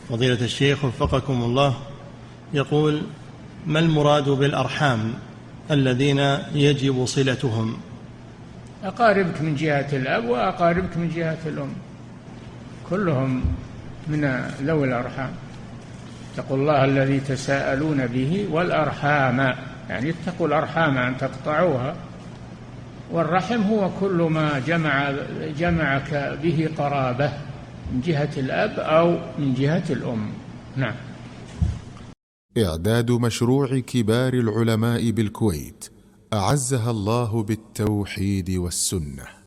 فضيلة الشيخ وفقكم الله، يقول: ما المراد بالأرحام الذين يجب صلتهم؟ أقاربك من جهة الأب وأقاربك من جهة الأم، كلهم من ذوي الأرحام. اتقوا الله الذي تساءلون به والأرحام، يعني اتقوا الأرحام أن تقطعوها. والرحم هو كل ما جمعك به قرابة من جهة الأب أو من جهة الأم. نعم. إعداد مشروع كبار العلماء بالكويت أعزها الله بالتوحيد والسنة.